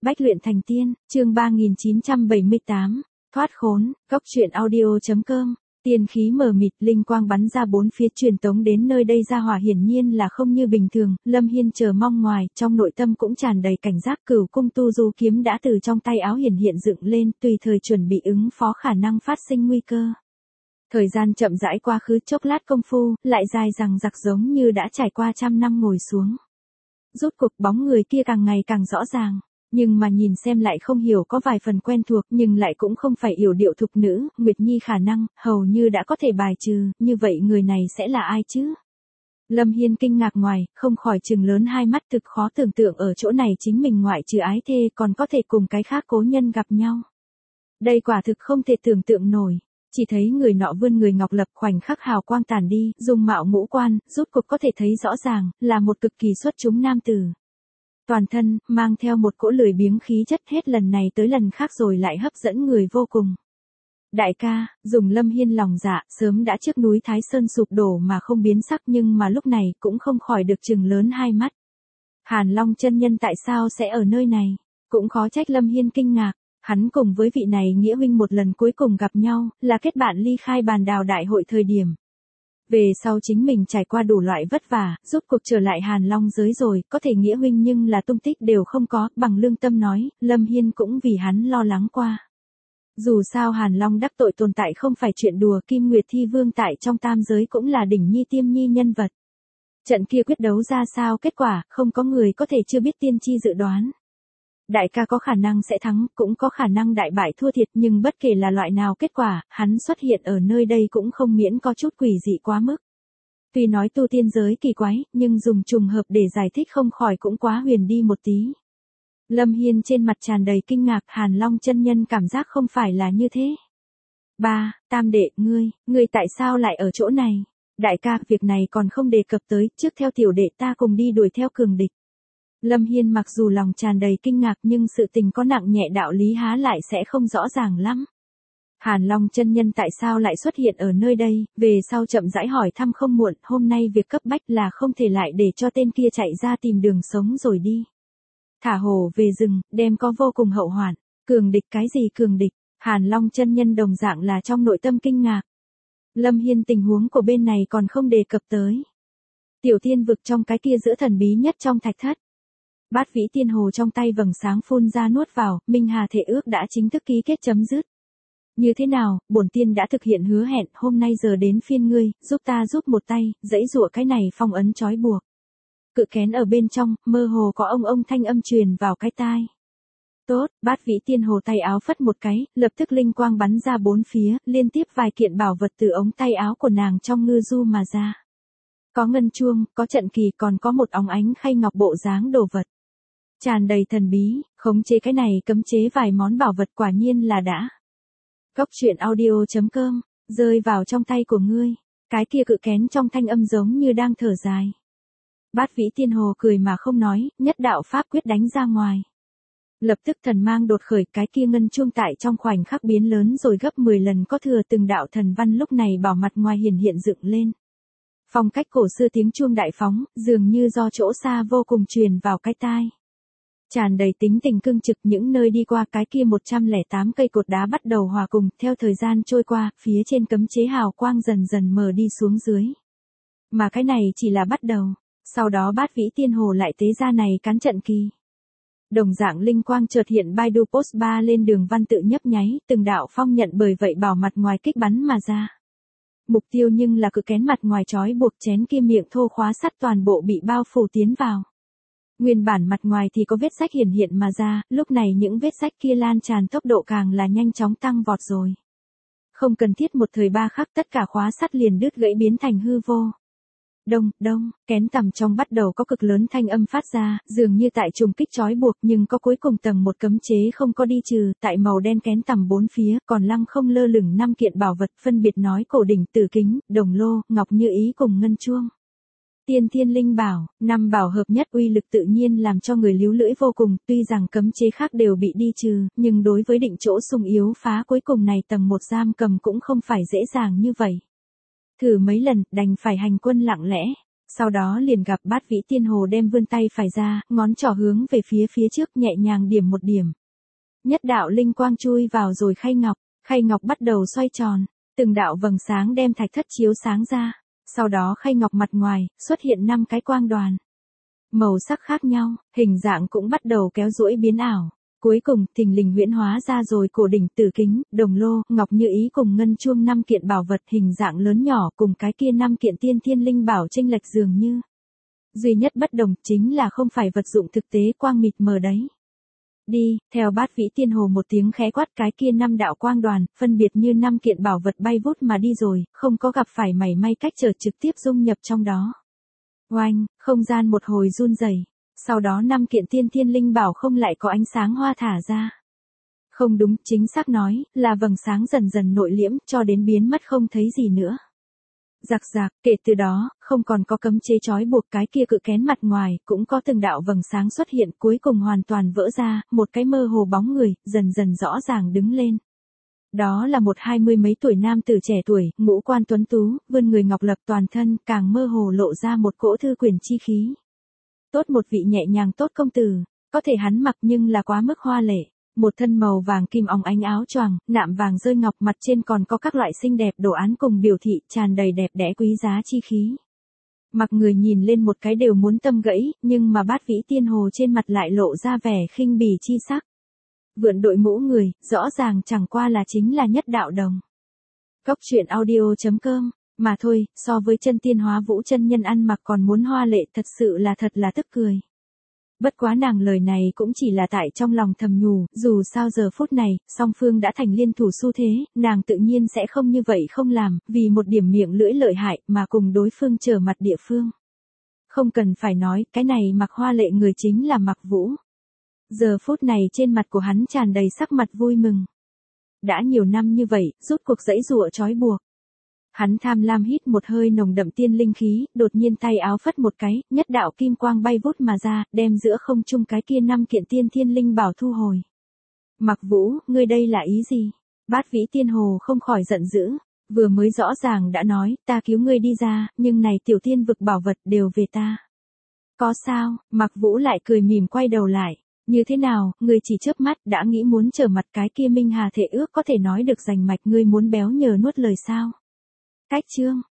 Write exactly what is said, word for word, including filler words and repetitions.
Bách luyện thành tiên, chương ba nghìn chín trăm bảy mươi tám, thoát khốn, góc truyện audio.com. Tiên khí mờ mịt, linh quang bắn ra bốn phía truyền tống đến nơi đây ra hỏa hiển nhiên là không như bình thường, Lâm Hiên chờ mong ngoài, trong nội tâm cũng tràn đầy cảnh giác. Cửu cung tu du kiếm đã từ trong tay áo hiển hiện dựng lên, tùy thời chuẩn bị ứng phó khả năng phát sinh nguy cơ. Thời gian chậm rãi qua khứ, chốc lát công phu, lại dài dằng dặc giống như đã trải qua trăm năm ngồi xuống. Rốt cuộc bóng người kia càng ngày càng rõ ràng. Nhưng mà nhìn xem lại không hiểu, có vài phần quen thuộc nhưng lại cũng không phải yểu điệu thục nữ, Nguyệt Nhi khả năng, hầu như đã có thể bài trừ, như vậy người này sẽ là ai chứ? Lâm Hiên kinh ngạc ngoài, không khỏi trừng lớn hai mắt, thực khó tưởng tượng ở chỗ này chính mình ngoại trừ ái thê còn có thể cùng cái khác cố nhân gặp nhau. Đây quả thực không thể tưởng tượng nổi. Chỉ thấy người nọ vươn người ngọc lập, khoảnh khắc hào quang tàn đi, dung mạo ngũ quan, rốt cuộc có thể thấy rõ ràng, là một cực kỳ xuất chúng nam tử. Toàn thân, mang theo một cỗ lười biếng khí chất, hết lần này tới lần khác rồi lại hấp dẫn người vô cùng. Đại ca, dùng Lâm Hiên lòng dạ, sớm đã trước núi Thái Sơn sụp đổ mà không biến sắc, nhưng mà lúc này cũng không khỏi được trừng lớn hai mắt. Hàn Long chân nhân tại sao sẽ ở nơi này? Cũng khó trách Lâm Hiên kinh ngạc. Hắn cùng với vị này nghĩa huynh một lần cuối cùng gặp nhau, là kết bạn ly khai bàn đào đại hội thời điểm. Về sau chính mình trải qua đủ loại vất vả, rốt cuộc trở lại Hàn Long giới rồi, có thể nghĩa huynh nhưng là tung tích đều không có, bằng lương tâm nói, Lâm Hiên cũng vì hắn lo lắng qua. Dù sao Hàn Long đắc tội tồn tại không phải chuyện đùa, Kim Nguyệt Thi Vương tại trong tam giới cũng là đỉnh nhi tiêm nhi nhân vật. Trận kia quyết đấu ra sao kết quả, không có người có thể chưa biết tiên tri dự đoán. Đại ca có khả năng sẽ thắng, cũng có khả năng đại bại thua thiệt, nhưng bất kể là loại nào kết quả, hắn xuất hiện ở nơi đây cũng không miễn có chút quỷ dị quá mức. Tuy nói tu tiên giới kỳ quái, nhưng dùng trùng hợp để giải thích không khỏi cũng quá huyền đi một tí. Lâm Hiên trên mặt tràn đầy kinh ngạc, Hàn Long chân nhân cảm giác không phải là như thế. Ba, tam đệ, ngươi, ngươi tại sao lại ở chỗ này? Đại ca, việc này còn không đề cập tới, trước theo tiểu đệ ta cùng đi đuổi theo cường địch. Lâm Hiên mặc dù lòng tràn đầy kinh ngạc nhưng sự tình có nặng nhẹ đạo lý há lại sẽ không rõ ràng lắm. Hàn Long chân nhân tại sao lại xuất hiện ở nơi đây, về sau chậm rãi hỏi thăm không muộn, hôm nay việc cấp bách là không thể lại để cho tên kia chạy ra tìm đường sống rồi đi. Thả hổ về rừng, đem có vô cùng hậu hoạn, cường địch cái gì cường địch, Hàn Long chân nhân đồng dạng là trong nội tâm kinh ngạc. Lâm Hiên tình huống của bên này còn không đề cập tới. Tiểu thiên vực trong cái kia giữa thần bí nhất trong thạch thất. Bát vĩ tiên hồ trong tay vầng sáng phun ra nuốt vào, Minh Hà thể ước đã chính thức ký kết chấm dứt. Như thế nào, bổn tiên đã thực hiện hứa hẹn, hôm nay giờ đến phiên ngươi, giúp ta giúp một tay, dãy dụa cái này phong ấn trói buộc. Cự kén ở bên trong, mơ hồ có ông ông thanh âm truyền vào cái tai. Tốt, bát vĩ tiên hồ tay áo phất một cái, lập tức linh quang bắn ra bốn phía, liên tiếp vài kiện bảo vật từ ống tay áo của nàng trong ngư du mà ra. Có ngân chuông, có trận kỳ, còn có một óng ánh khay ngọc bộ dáng đồ vật. Tràn đầy thần bí, khống chế cái này cấm chế vài món bảo vật quả nhiên là đã. Góc truyện audio.com, rơi vào trong tay của ngươi, cái kia cự kén trong thanh âm giống như đang thở dài. Bát vĩ tiên hồ cười mà không nói, nhất đạo pháp quyết đánh ra ngoài. Lập tức thần mang đột khởi, cái kia ngân chuông tại trong khoảnh khắc biến lớn rồi gấp mười lần có thừa, từng đạo thần văn lúc này bảo mặt ngoài hiển hiện dựng lên. Phong cách cổ xưa tiếng chuông đại phóng, dường như do chỗ xa vô cùng truyền vào cái tai. Tràn đầy tính tình cương trực, những nơi đi qua cái kia một trăm lẻ tám cây cột đá bắt đầu hòa cùng, theo thời gian trôi qua, phía trên cấm chế hào quang dần dần mờ đi xuống dưới. Mà cái này chỉ là bắt đầu, sau đó bát vĩ tiên hồ lại tế ra này cán trận kỳ. Đồng dạng linh quang chợt hiện, Baidu Post ba lên đường văn tự nhấp nháy, từng đạo phong nhận bởi vậy bảo mặt ngoài kích bắn mà ra. Mục tiêu nhưng là cự kén mặt ngoài trói buộc chén kia miệng thô khóa sắt toàn bộ bị bao phủ tiến vào. Nguyên bản mặt ngoài thì có vết rách hiển hiện mà ra, lúc này những vết rách kia lan tràn tốc độ càng là nhanh chóng tăng vọt rồi. Không cần thiết một thời ba khắc, tất cả khóa sắt liền đứt gãy biến thành hư vô. Đông, đông, kén tầm trong bắt đầu có cực lớn thanh âm phát ra, dường như tại trùng kích trói buộc, nhưng có cuối cùng tầng một cấm chế không có đi trừ, tại màu đen kén tầm bốn phía, còn lăng không lơ lửng năm kiện bảo vật, phân biệt nói cổ đỉnh, tử kính, đồng lô, ngọc như ý cùng ngân chuông. Tiên thiên linh bảo, năm bảo hợp nhất uy lực tự nhiên làm cho người líu lưỡi vô cùng, tuy rằng cấm chế khác đều bị đi trừ, nhưng đối với định chỗ sung yếu phá cuối cùng này tầng một giam cầm cũng không phải dễ dàng như vậy. Thử mấy lần, đành phải hành quân lặng lẽ. Sau đó liền gặp Bát Vĩ Tiên Hồ đem vươn tay phải ra, ngón trỏ hướng về phía phía trước nhẹ nhàng điểm một điểm. Nhất đạo linh quang chui vào rồi khay ngọc, khay ngọc bắt đầu xoay tròn, từng đạo vầng sáng đem thạch thất chiếu sáng ra, sau đó khay ngọc mặt ngoài, xuất hiện năm cái quang đoàn. Màu sắc khác nhau, hình dạng cũng bắt đầu kéo duỗi biến ảo. Cuối cùng, thình lình huyễn hóa ra rồi cổ đỉnh tử kính, đồng lô, ngọc như ý cùng ngân chuông năm kiện bảo vật hình dạng lớn nhỏ cùng cái kia năm kiện tiên thiên linh bảo chênh lệch dường như. Duy nhất bất đồng chính là không phải vật dụng thực tế quang mịt mờ đấy. Đi, theo Bát Vĩ Tiên Hồ một tiếng khẽ quát cái kia năm đạo quang đoàn, phân biệt như năm kiện bảo vật bay vút mà đi rồi, không có gặp phải mảy may cách trở trực tiếp dung nhập trong đó. Oanh, không gian một hồi run rẩy. Sau đó năm kiện tiên thiên linh bảo không lại có ánh sáng hoa thả ra. Không đúng, chính xác nói, là vầng sáng dần dần nội liễm cho đến biến mất không thấy gì nữa. Rạc rạc, kể từ đó, không còn có cấm chế trói buộc cái kia cự kén mặt ngoài, cũng có từng đạo vầng sáng xuất hiện cuối cùng hoàn toàn vỡ ra, một cái mơ hồ bóng người, dần dần rõ ràng đứng lên. Đó là một hai mươi mấy tuổi nam tử trẻ tuổi, ngũ quan tuấn tú, vươn người ngọc lập toàn thân, càng mơ hồ lộ ra một cỗ thư quyền chi khí. Tốt một vị nhẹ nhàng tốt công tử, có thể hắn mặc nhưng là quá mức hoa lệ, một thân màu vàng kim óng ánh áo choàng, nạm vàng rơi ngọc mặt trên còn có các loại xinh đẹp đồ án cùng biểu thị tràn đầy đẹp đẽ quý giá chi khí. Mặc người nhìn lên một cái đều muốn tâm gãy, nhưng mà Bát Vĩ Tiên Hồ trên mặt lại lộ ra vẻ khinh bỉ chi sắc. Vượn đội mũ người, rõ ràng chẳng qua là chính là Nhất Đạo Đồng. Cốc truyện audio chấm com, mà thôi, so với chân tiên hóa vũ chân nhân ăn mặc còn muốn hoa lệ thật sự là thật là tức cười. Bất quá nàng lời này cũng chỉ là tại trong lòng thầm nhủ, dù sao giờ phút này, song phương đã thành liên thủ xu thế, nàng tự nhiên sẽ không như vậy không làm, vì một điểm miệng lưỡi lợi hại mà cùng đối phương trở mặt địa phương. Không cần phải nói, cái này mặc hoa lệ người chính là Mặc Vũ. Giờ phút này trên mặt của hắn tràn đầy sắc mặt vui mừng. Đã nhiều năm như vậy, rút cuộc dãy dụa trói buộc. Hắn tham lam hít một hơi nồng đậm tiên linh khí, đột nhiên tay áo phất một cái, nhất đạo kim quang bay vút mà ra, đem giữa không trung cái kia năm kiện tiên thiên linh bảo thu hồi. Mặc Vũ, ngươi đây là ý gì? Bát Vĩ Tiên Hồ không khỏi giận dữ, vừa mới rõ ràng đã nói, ta cứu ngươi đi ra, nhưng này tiểu tiên vực bảo vật đều về ta. Có sao? Mặc Vũ lại cười mỉm quay đầu lại. Như thế nào, ngươi chỉ chớp mắt đã nghĩ muốn trở mặt cái kia Minh Hà thể ước có thể nói được rành mạch ngươi muốn béo nhờ nuốt lời sao? Cách chương,